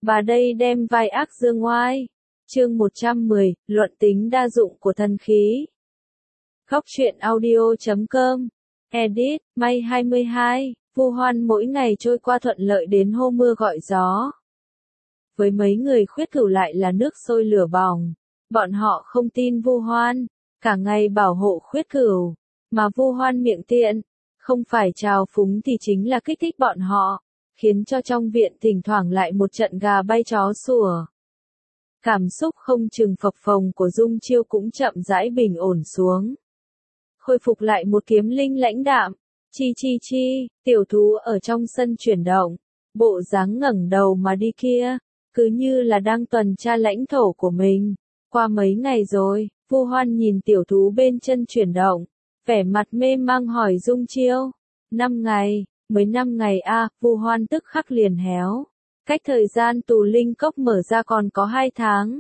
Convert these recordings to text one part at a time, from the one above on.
Bà đây đem vai ác dương oai. Chương 110, luận tính đa dụng của thần khí. Góc truyện audio.com. Edit, May 22, Vu Hoan mỗi ngày trôi qua thuận lợi đến hô mưa gọi gió. Với mấy người khuyết cửu lại là nước sôi lửa bỏng. Bọn họ không tin Vu Hoan, cả ngày bảo hộ khuyết cửu, mà Vu Hoan miệng tiện, không phải trào phúng thì chính là kích thích bọn họ, khiến cho trong viện thỉnh thoảng lại một trận gà bay chó sủa. Cảm xúc không chừng phập phồng của Dung Chiêu cũng chậm rãi bình ổn xuống. Khôi phục lại một kiếm linh lãnh đạm, chi, tiểu thú ở trong sân chuyển động, bộ dáng ngẩng đầu mà đi kia, cứ như là đang tuần tra lãnh thổ của mình. Qua mấy ngày rồi, Vu Hoan nhìn tiểu thú bên chân chuyển động, vẻ mặt mê mang hỏi Dung Chiêu, 5 ngày, mới 5 ngày a, Vu Hoan tức khắc liền héo. Cách thời gian tù linh cốc mở ra còn có 2 tháng.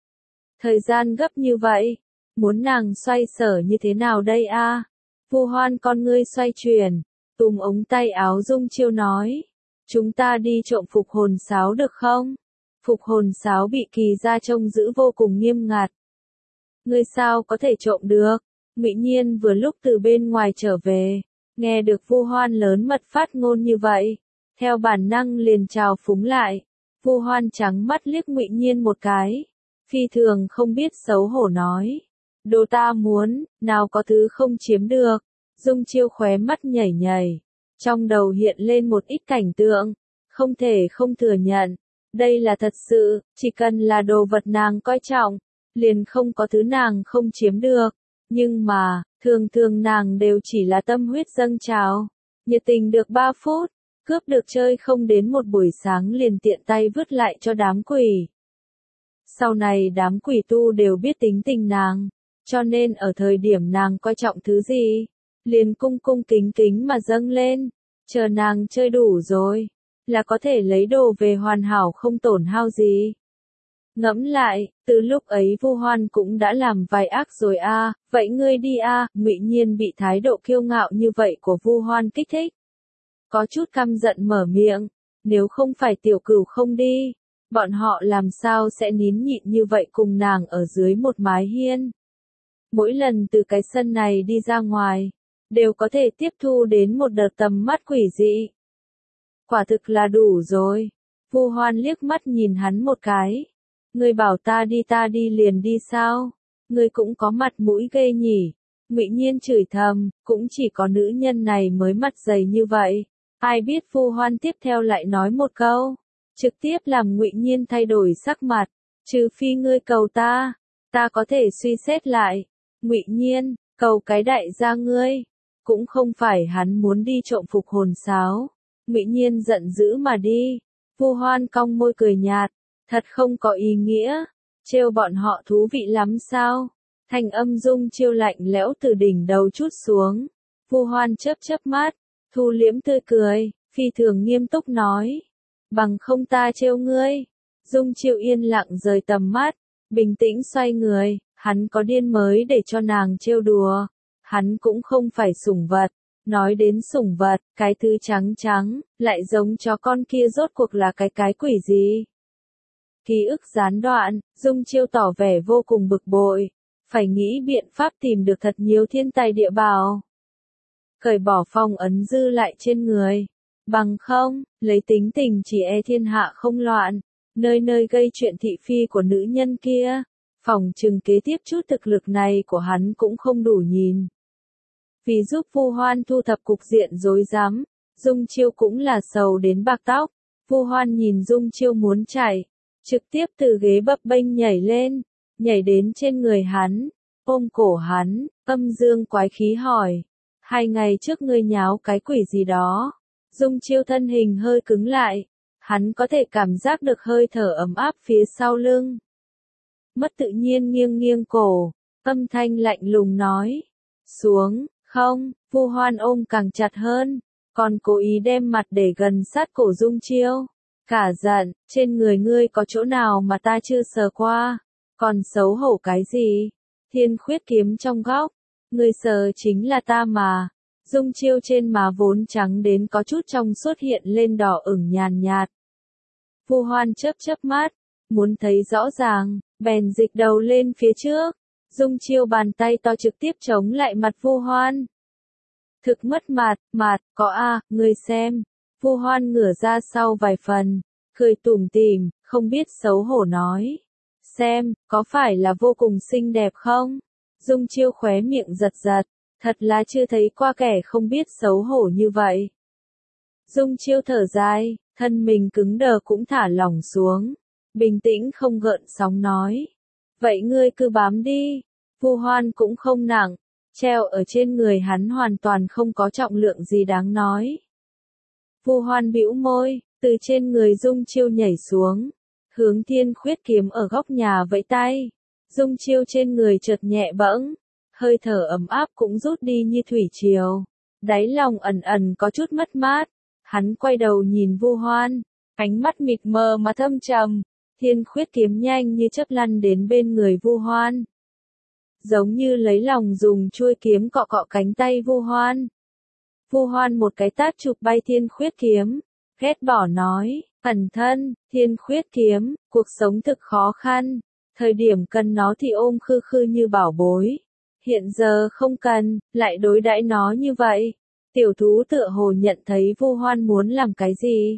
Thời gian gấp như vậy, muốn nàng xoay sở như thế nào đây a? Vu Hoan con ngươi xoay chuyển, túm ống tay áo Dung Chiêu nói, chúng ta đi trộm phục hồn sáo được không? Phục hồn sáo bị Kỳ gia trông giữ vô cùng nghiêm ngặt. Ngươi sao có thể trộm được? Ngụy Nhiên vừa lúc từ bên ngoài trở về, nghe được Vu Hoan lớn mật phát ngôn như vậy, theo bản năng liền chào phúng lại. Vu Hoan trắng mắt liếc Ngụy Nhiên một cái, phi thường không biết xấu hổ nói, đồ ta muốn, nào có thứ không chiếm được. Dung Chiêu khóe mắt nhảy nhảy, trong đầu hiện lên một ít cảnh tượng, không thể không thừa nhận, đây là thật sự, chỉ cần là đồ vật nàng coi trọng, liền không có thứ nàng không chiếm được, nhưng mà, thường nàng đều chỉ là tâm huyết dâng trào, nhiệt tình được 3 phút, cướp được chơi không đến một buổi sáng liền tiện tay vứt lại cho đám quỷ. Sau này đám quỷ tu đều biết tính tình nàng, cho nên ở thời điểm nàng coi trọng thứ gì, liền cung kính mà dâng lên, chờ nàng chơi đủ rồi, là có thể lấy đồ về hoàn hảo không tổn hao gì. Ngẫm lại, từ lúc ấy Vu Hoan cũng đã làm vài ác rồi a, vậy ngươi đi a, Ngụy Nhiên bị thái độ kiêu ngạo như vậy của Vu Hoan kích thích. Có chút căm giận mở miệng, nếu không phải tiểu cửu không đi, bọn họ làm sao sẽ nín nhịn như vậy cùng nàng ở dưới một mái hiên. Mỗi lần từ cái sân này đi ra ngoài, đều có thể tiếp thu đến một đợt tầm mắt quỷ dị. Quả thực là đủ rồi. Vu Hoan liếc mắt nhìn hắn một cái. Ngươi bảo ta đi liền đi sao? Ngươi cũng có mặt mũi ghê nhỉ? Ngụy Nhiên chửi thầm, cũng chỉ có nữ nhân này mới mặt dày như vậy. Ai biết Vu Hoan tiếp theo lại nói một câu, trực tiếp làm Ngụy Nhiên thay đổi sắc mặt, trừ phi ngươi cầu ta có thể suy xét lại. Ngụy Nhiên, cầu cái đại gia ngươi, cũng không phải hắn muốn đi trộm phục hồn sáo. Ngụy Nhiên giận dữ mà đi. Vu Hoan cong môi cười nhạt, thật không có ý nghĩa, trêu bọn họ thú vị lắm sao? Thanh âm Dung Chiêu lạnh lẽo từ đỉnh đầu chút xuống. Vu Hoan chớp mắt, thu liễm tươi cười, phi thường nghiêm túc nói, bằng không ta trêu ngươi. Dung Chiêu yên lặng rời tầm mắt, bình tĩnh xoay người, hắn có điên mới để cho nàng trêu đùa, hắn cũng không phải sủng vật. Nói đến sủng vật, cái thứ trắng, lại giống chó con kia rốt cuộc là cái quỷ gì? Ký ức gián đoạn, Dung Chiêu tỏ vẻ vô cùng bực bội, phải nghĩ biện pháp tìm được thật nhiều thiên tài địa bảo. Cởi bỏ phong ấn dư lại trên người, bằng không, lấy tính tình chỉ e thiên hạ không loạn, nơi gây chuyện thị phi của nữ nhân kia, phòng chừng kế tiếp chút thực lực này của hắn cũng không đủ nhìn. Vì giúp Vu Hoan thu thập cục diện rối rắm, Dung Chiêu cũng là sầu đến bạc tóc. Vu Hoan nhìn Dung Chiêu muốn chạy, trực tiếp từ ghế bấp bênh nhảy lên, nhảy đến trên người hắn, ôm cổ hắn, âm dương quái khí hỏi, 2 ngày trước ngươi nháo cái quỷ gì đó? Dung Chiêu thân hình hơi cứng lại, hắn có thể cảm giác được hơi thở ấm áp phía sau lưng. Mất tự nhiên nghiêng cổ, âm thanh lạnh lùng nói, xuống. Không, Vu Hoan ôm càng chặt hơn, còn cố ý đem mặt để gần sát cổ Dung Chiêu. Cả giận, trên người ngươi có chỗ nào mà ta chưa sờ qua, còn xấu hổ cái gì? Thiên khuyết kiếm trong góc, ngươi sờ chính là ta mà. Dung Chiêu trên má vốn trắng đến có chút trong suốt hiện lên đỏ ửng nhàn nhạt. Vu Hoan chớp chớp mắt, muốn thấy rõ ràng, bèn dịch đầu lên phía trước. Dung Chiêu bàn tay to trực tiếp chống lại mặt Vu Hoan. Thực mất mặt, có a, ngươi xem. Vu Hoan ngửa ra sau vài phần, cười tủm tỉm, không biết xấu hổ nói. Xem, có phải là vô cùng xinh đẹp không? Dung Chiêu khóe miệng giật giật, thật là chưa thấy qua kẻ không biết xấu hổ như vậy. Dung Chiêu thở dài, thân mình cứng đờ cũng thả lỏng xuống, bình tĩnh không gợn sóng nói. Vậy ngươi cứ bám đi. Vu Hoan cũng không nặng, treo ở trên người hắn hoàn toàn không có trọng lượng gì đáng nói. Vu Hoan bĩu môi, từ trên người Dung Chiêu nhảy xuống, hướng Thiên Khuyết Kiếm ở góc nhà vẫy tay. Dung Chiêu trên người chợt nhẹ bẫng, hơi thở ấm áp cũng rút đi như thủy triều. Đáy lòng ẩn ẩn có chút mất mát, hắn quay đầu nhìn Vu Hoan, ánh mắt mịt mờ mà thâm trầm. Thiên Khuyết Kiếm nhanh như chớp lăn đến bên người Vu Hoan, giống như lấy lòng dùng chuôi kiếm cọ cọ cánh tay Vu Hoan. Vu Hoan một cái tát chụp bay Thiên Khuyết Kiếm, ghét bỏ nói, cẩn thận, Thiên Khuyết Kiếm, cuộc sống thực khó khăn, thời điểm cần nó thì ôm khư khư như bảo bối, hiện giờ không cần, lại đối đãi nó như vậy. Tiểu thú tựa hồ nhận thấy Vu Hoan muốn làm cái gì,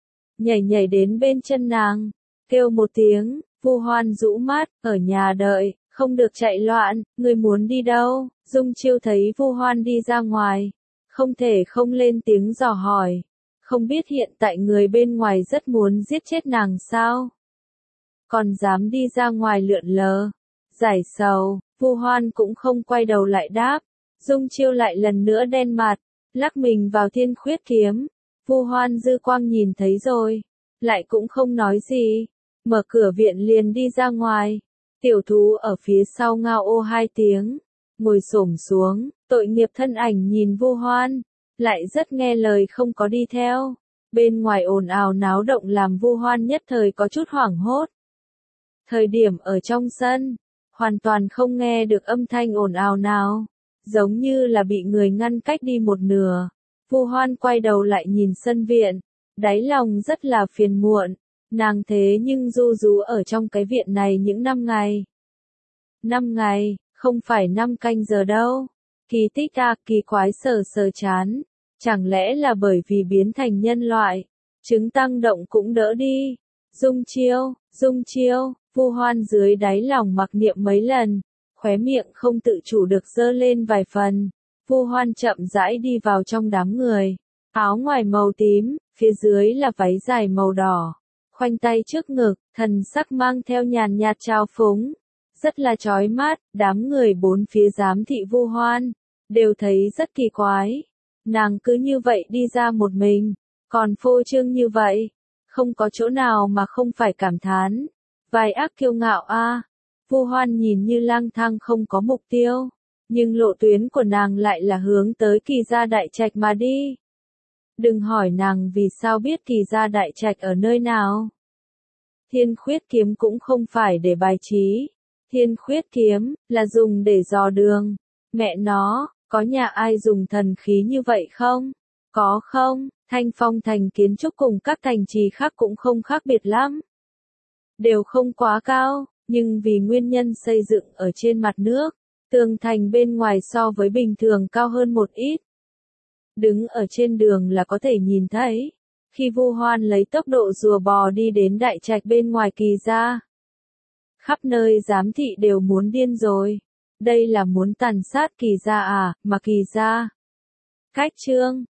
nhảy đến bên chân nàng, kêu một tiếng. Vu Hoan rũ mắt, ở nhà đợi, không được chạy loạn. Người muốn đi đâu? Dung Chiêu thấy Vu Hoan đi ra ngoài, không thể không lên tiếng dò hỏi, không biết hiện tại người bên ngoài rất muốn giết chết nàng sao? Còn dám đi ra ngoài lượn lờ, giải sầu. Vu Hoan cũng không quay đầu lại đáp. Dung Chiêu lại lần nữa đen mặt, lắc mình vào Thiên Khuyết Kiếm. Vu Hoan dư quang nhìn thấy rồi, lại cũng không nói gì, mở cửa viện liền đi ra ngoài. Tiểu thú ở phía sau ngao ô hai tiếng, ngồi xổm xuống, tội nghiệp thân ảnh nhìn Vu Hoan, lại rất nghe lời không có đi theo. Bên ngoài ồn ào náo động làm Vu Hoan nhất thời có chút hoảng hốt. Thời điểm ở trong sân, hoàn toàn không nghe được âm thanh ồn ào nào, giống như là bị người ngăn cách đi một nửa. Vu Hoan quay đầu lại nhìn sân viện, đáy lòng rất là phiền muộn. Nàng thế nhưng du rú ở trong cái viện này những 5 ngày. 5 ngày, không phải 5 canh giờ đâu. Kỳ tích à, kỳ quái sờ chán. Chẳng lẽ là bởi vì biến thành nhân loại, chứng tăng động cũng đỡ đi. Dung Chiêu, Vu Hoan dưới đáy lòng mặc niệm mấy lần, khóe miệng không tự chủ được giơ lên vài phần. Vu Hoan chậm rãi đi vào trong đám người, áo ngoài màu tím, phía dưới là váy dài màu đỏ. Khoanh tay trước ngực, thần sắc mang theo nhàn nhạt trào phúng, rất là chói mắt. Đám người bốn phía giám thị Vu Hoan, đều thấy rất kỳ quái. Nàng cứ như vậy đi ra một mình, còn phô trương như vậy, không có chỗ nào mà không phải cảm thán. Vài ác kiêu ngạo a. Vu Hoan nhìn như lang thang không có mục tiêu, nhưng lộ tuyến của nàng lại là hướng tới Kỳ gia đại trạch mà đi. Đừng hỏi nàng vì sao biết Kỳ gia đại trạch ở nơi nào. Thiên Khuyết Kiếm cũng không phải để bài trí. Thiên Khuyết Kiếm là dùng để dò đường. Mẹ nó, có nhà ai dùng thần khí như vậy không? Có không? Thanh Phong thành kiến trúc cùng các thành trì khác cũng không khác biệt lắm. Đều không quá cao, nhưng vì nguyên nhân xây dựng ở trên mặt nước, tường thành bên ngoài so với bình thường cao hơn một ít. Đứng ở trên đường là có thể nhìn thấy. Khi Vu Hoan lấy tốc độ rùa bò đi đến đại trạch bên ngoài Kỳ gia, khắp nơi giám thị đều muốn điên rồi. Đây là muốn tàn sát Kỳ gia à, mà Kỳ gia. Cách chương